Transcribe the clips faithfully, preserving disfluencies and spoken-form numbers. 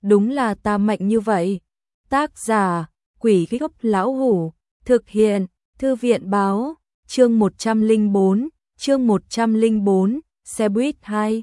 đúng là ta mạnh như vậy. Tác giả, Quỷ Gốc Lão Hủ, thực hiện, Thư viện báo, chương một trăm lẻ bốn, chương một trăm lẻ bốn, xe buýt hai.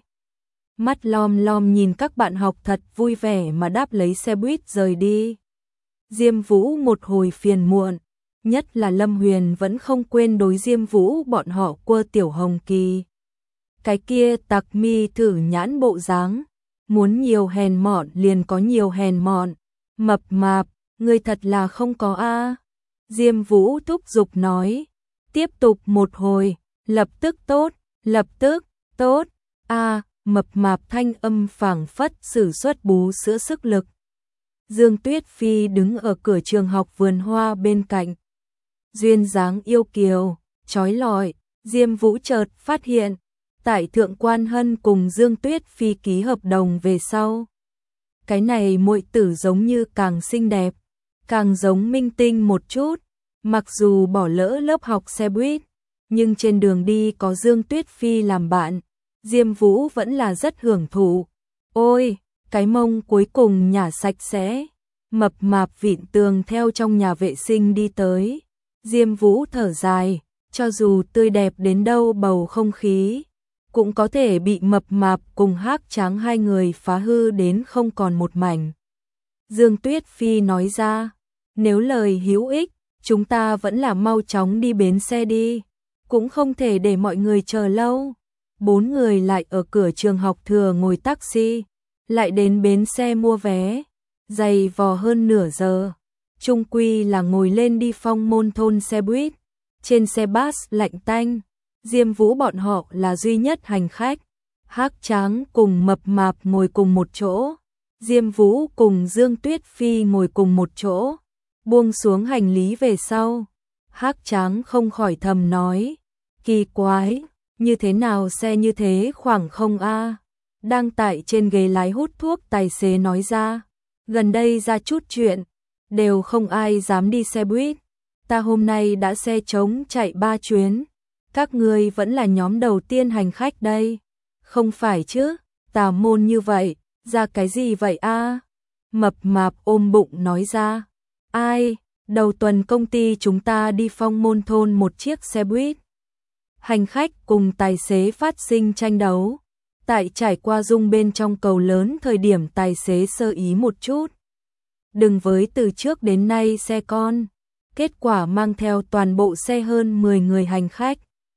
Mắt lom lom nhìn các bạn học thật vui vẻ mà đáp lấy xe buýt rời đi. Diêm Vũ một hồi phiền muộn, nhất là Lâm Huyền vẫn không quên đối Diêm Vũ bọn họ quơ Tiểu Hồng Kỳ. Cái kia tặc mi thử nhãn bộ dáng, muốn nhiều hèn mọn liền có nhiều hèn mọn, mập mạp, người thật là không có a. Diêm Vũ thúc giục nói, tiếp tục một hồi, lập tức tốt, lập tức, tốt, a, mập mạp thanh âm phảng phất sử xuất bú sữa sức lực. Dương Tuyết Phi đứng ở cửa trường học vườn hoa bên cạnh. Duyên dáng yêu kiều, chói lọi, Diêm Vũ chợt phát hiện, tại Thượng Quan Hân cùng Dương Tuyết Phi ký hợp đồng về sau. Cái này muội tử giống như càng xinh đẹp, càng giống minh tinh một chút, mặc dù bỏ lỡ lớp học xe buýt, nhưng trên đường đi có Dương Tuyết Phi làm bạn, Diêm Vũ vẫn là rất hưởng thụ. Ôi, cái mông cuối cùng nhả sạch sẽ, mập mạp vịn tường theo trong nhà vệ sinh đi tới. Diêm Vũ thở dài, cho dù tươi đẹp đến đâu bầu không khí, cũng có thể bị mập mạp cùng Hắc Tráng hai người phá hư đến không còn một mảnh. Dương Tuyết Phi nói ra, nếu lời hữu ích, chúng ta vẫn là mau chóng đi bến xe đi, cũng không thể để mọi người chờ lâu. Bốn người lại ở cửa trường học thừa ngồi taxi, lại đến bến xe mua vé, dày vò hơn nửa giờ. Chung quy là ngồi lên đi Phong Môn thôn xe buýt, trên xe bus lạnh tanh, Diêm Vũ bọn họ là duy nhất hành khách. Hắc Tráng cùng mập mạp ngồi cùng một chỗ, Diêm Vũ cùng Dương Tuyết Phi ngồi cùng một chỗ. Buông xuống hành lý về sau, Hắc Tráng không khỏi thầm nói, kỳ quái, như thế nào xe như thế khoảng không a. Đang tại trên ghế lái hút thuốc tài xế nói ra, gần đây ra chút chuyện, đều không ai dám đi xe buýt. Ta hôm nay đã xe trống chạy ba chuyến, các ngươi vẫn là nhóm đầu tiên hành khách đây. Không phải chứ, tà môn như vậy, ra cái gì vậy a? Mập mạp ôm bụng nói ra, ai, đầu tuần công ty chúng ta đi Phong Môn thôn một chiếc xe buýt. Hành khách cùng tài xế phát sinh tranh đấu. Tại trải qua dung bên trong cầu lớn thời điểm tài xế sơ ý một chút. Đừng với từ trước đến nay xe con. Kết quả mang theo toàn bộ xe hơn mười người hành khách.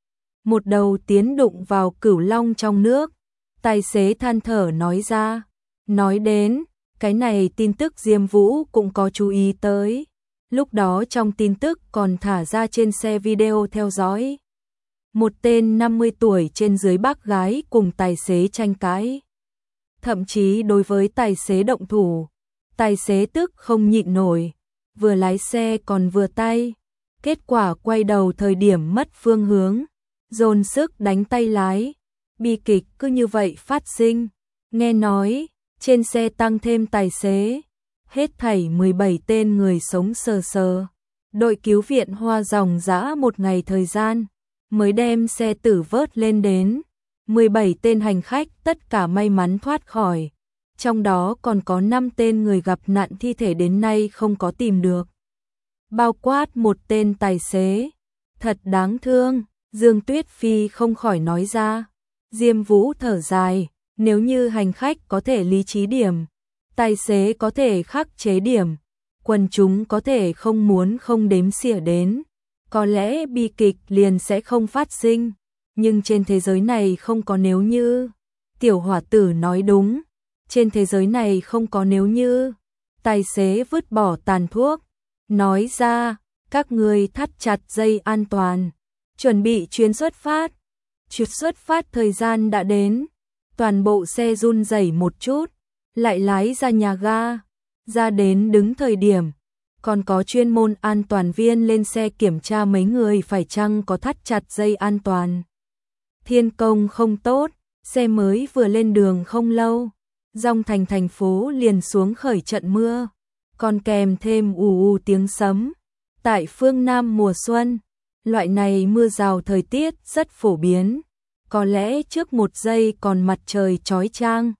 Một đầu tiến đụng vào Cửu Long trong nước. Tài xế than thở nói ra. Nói đến, cái này tin tức Diêm Vũ cũng có chú ý tới. Lúc đó trong tin tức còn thả ra trên xe video theo dõi. Một tên năm mươi tuổi trên dưới bác gái cùng tài xế tranh cãi. Thậm chí đối với tài xế động thủ. Tài xế tức không nhịn nổi. Vừa lái xe còn vừa tay. Kết quả quay đầu thời điểm mất phương hướng. Dồn sức đánh tay lái. Bi kịch cứ như vậy phát sinh. Nghe nói, trên xe tăng thêm tài xế. Hết thảy mười bảy tên người sống sờ sờ. Đội cứu viện hoa dòng dã một ngày thời gian. Mới đem xe tử vớt lên đến. mười bảy tên hành khách tất cả may mắn thoát khỏi. Trong đó còn có năm tên người gặp nạn thi thể đến nay không có tìm được. Bao quát một tên tài xế. Thật đáng thương, Dương Tuyết Phi không khỏi nói ra. Diêm Vũ thở dài, nếu như hành khách có thể lý trí điểm, tài xế có thể khắc chế điểm, quần chúng có thể không muốn không đếm xỉa đến. Có lẽ bi kịch liền sẽ không phát sinh, nhưng trên thế giới này không có nếu như. Tiểu hỏa tử nói đúng, trên thế giới này không có nếu như. Tài xế vứt bỏ tàn thuốc, nói ra, các ngươi thắt chặt dây an toàn, chuẩn bị chuyến xuất phát. Chuyến xuất phát thời gian đã đến, toàn bộ xe run rẩy một chút, lại lái ra nhà ga, ra đến đứng thời điểm. Còn có chuyên môn an toàn viên lên xe kiểm tra mấy người phải chăng có thắt chặt dây an toàn. Thiên công không tốt, xe mới vừa lên đường không lâu, Dòng Thành thành phố liền xuống khởi trận mưa, còn kèm thêm ù ù tiếng sấm. Tại phương Nam mùa xuân, loại này mưa rào thời tiết rất phổ biến, có lẽ trước một giây còn mặt trời chói chang,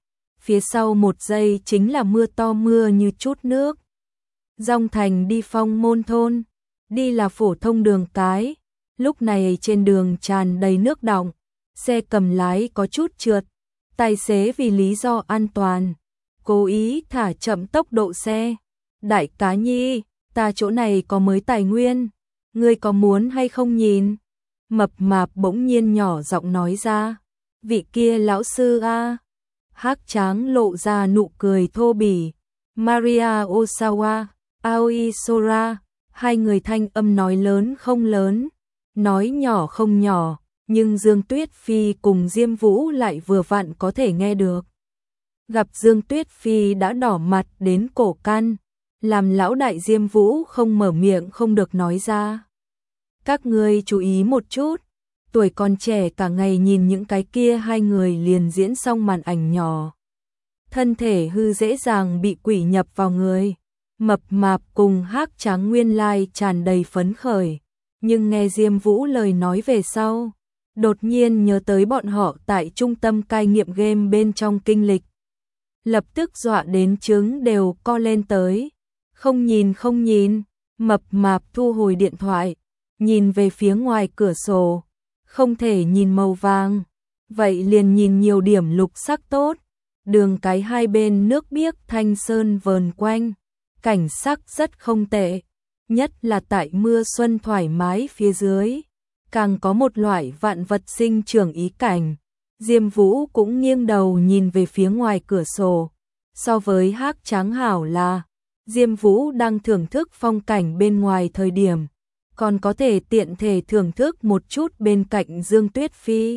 phía sau một giây chính là mưa to mưa như chút nước. Dòng Thành đi Phong Môn thôn, đi là phổ thông đường cái, lúc này trên đường tràn đầy nước đọng, xe cầm lái có chút trượt, tài xế vì lý do an toàn, cố ý thả chậm tốc độ xe. Đại cá Nhi, ta chỗ này có mới tài nguyên, ngươi có muốn hay không nhìn? Mập mạp bỗng nhiên nhỏ giọng nói ra, vị kia lão sư a. Hắc Tráng lộ ra nụ cười thô bỉ, Maria Osawa, Aoi Sora, hai người thanh âm nói lớn không lớn, nói nhỏ không nhỏ, nhưng Dương Tuyết Phi cùng Diêm Vũ lại vừa vặn có thể nghe được. Gặp Dương Tuyết Phi đã đỏ mặt đến cổ căn, làm lão đại Diêm Vũ không mở miệng không được nói ra. Các ngươi chú ý một chút, tuổi còn trẻ cả ngày nhìn những cái kia hai người liền diễn xong màn ảnh nhỏ. Thân thể hư dễ dàng bị quỷ nhập vào người. Mập mạp cùng Hắc Tráng nguyên lai tràn đầy phấn khởi, nhưng nghe Diêm Vũ lời nói về sau, đột nhiên nhớ tới bọn họ tại trung tâm cai nghiện game bên trong kinh lịch. Lập tức dọa đến trứng đều co lên tới. Không nhìn không nhìn, mập mạp thu hồi điện thoại, nhìn về phía ngoài cửa sổ, không thể nhìn màu vàng, vậy liền nhìn nhiều điểm lục sắc tốt, đường cái hai bên nước biếc thanh sơn vờn quanh, cảnh sắc rất không tệ, nhất là tại mưa xuân thoải mái phía dưới, càng có một loại vạn vật sinh trưởng ý cảnh. Diêm Vũ cũng nghiêng đầu nhìn về phía ngoài cửa sổ, so với Hắc Tráng hảo là Diêm Vũ đang thưởng thức phong cảnh bên ngoài thời điểm, còn có thể tiện thể thưởng thức một chút bên cạnh Dương Tuyết Phi.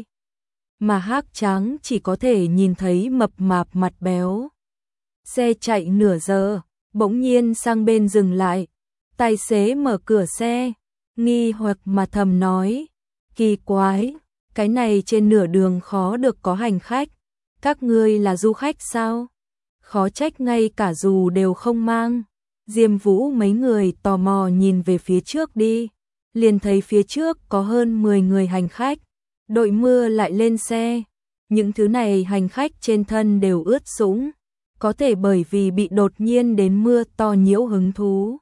Mà Hắc Tráng chỉ có thể nhìn thấy mập mạp mặt béo. Xe chạy nửa giờ, bỗng nhiên sang bên dừng lại. Tài xế mở cửa xe, nghi hoặc mà thầm nói, kỳ quái, cái này trên nửa đường khó được có hành khách. Các ngươi là du khách sao? Khó trách ngay cả dù đều không mang. Diêm Vũ mấy người tò mò nhìn về phía trước đi, liền thấy phía trước có hơn mười người hành khách, đội mưa lại lên xe. Những thứ này hành khách trên thân đều ướt sũng, có thể bởi vì bị đột nhiên đến mưa to nhiễu hứng thú.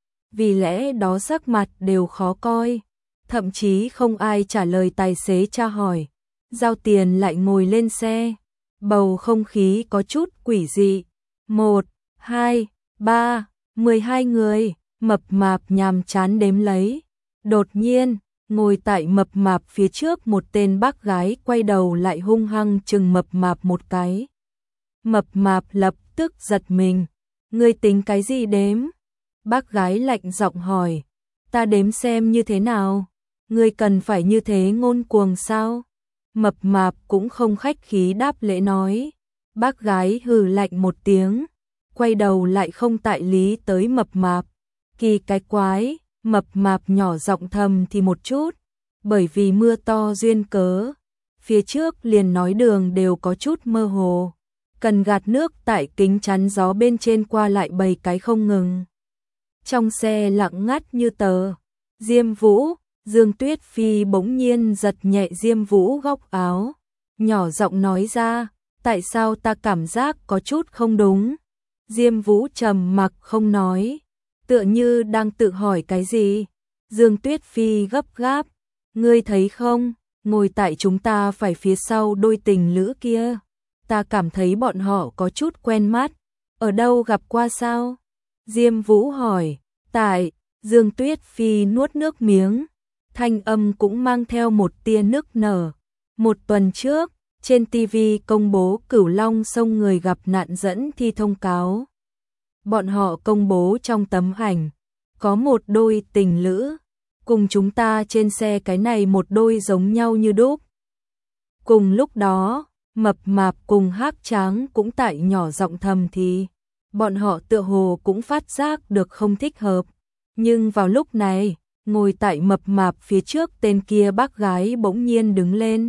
Vì lẽ đó sắc mặt đều khó coi, thậm chí không ai trả lời tài xế tra hỏi, giao tiền lại ngồi lên xe. Bầu không khí có chút quỷ dị. Một, hai, ba, mười hai người, mập mạp nhàm chán đếm lấy. Đột nhiên, ngồi tại mập mạp phía trước một tên bác gái quay đầu lại hung hăng chừng mập mạp một cái. Mập mạp lập tức giật mình. Ngươi tính cái gì đếm? Bác gái lạnh giọng hỏi. Ta đếm xem như thế nào? Ngươi cần phải như thế ngôn cuồng sao? Mập mạp cũng không khách khí đáp lễ nói. Bác gái hừ lạnh một tiếng, quay đầu lại không tại lý tới mập mạp. Kỳ cái quái, mập mạp nhỏ giọng thầm thì một chút, bởi vì mưa to duyên cớ, phía trước liền nói đường đều có chút mơ hồ, cần gạt nước tại kính chắn gió bên trên qua lại bầy cái không ngừng. Trong xe lặng ngắt như tờ. Diêm Vũ, Dương Tuyết Phi bỗng nhiên giật nhẹ Diêm Vũ góc áo, nhỏ giọng nói ra, tại sao ta cảm giác có chút không đúng? Diêm Vũ trầm mặc không nói, tựa như đang tự hỏi cái gì. Dương Tuyết Phi gấp gáp, ngươi thấy không, ngồi tại chúng ta phải phía sau đôi tình lữ kia, ta cảm thấy bọn họ có chút quen mắt, ở đâu gặp qua sao? Diêm Vũ hỏi, tại. Dương Tuyết Phi nuốt nước miếng, thanh âm cũng mang theo một tia nức nở. Một tuần trước, trên ti vi công bố Cửu Long sông người gặp nạn dẫn thi thông cáo. Bọn họ công bố trong tấm ảnh, có một đôi tình lữ, cùng chúng ta trên xe cái này một đôi giống nhau như đúc. Cùng lúc đó, mập mạp cùng Hắc Tráng cũng tại nhỏ giọng thầm thì, bọn họ tựa hồ cũng phát giác được không thích hợp. Nhưng vào lúc này, ngồi tại mập mạp phía trước tên kia bác gái bỗng nhiên đứng lên.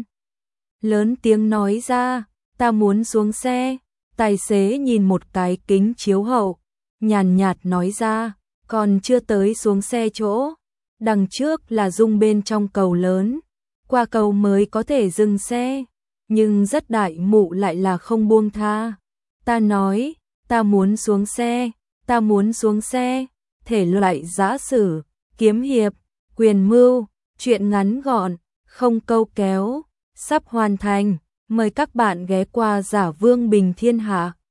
Lớn tiếng nói ra, ta muốn xuống xe. Tài xế nhìn một cái kính chiếu hậu, nhàn nhạt nói ra, còn chưa tới xuống xe chỗ. Đằng trước là dung bên trong cầu lớn, qua cầu mới có thể dừng xe. Nhưng rất đại mụ lại là không buông tha. Ta nói, ta muốn xuống xe, ta muốn xuống xe. Thể loại giã sử, kiếm hiệp, quyền mưu, truyện ngắn gọn, không câu kéo, sắp hoàn thành. Mời các bạn ghé qua Giả Vương Bình Thiên Hạ.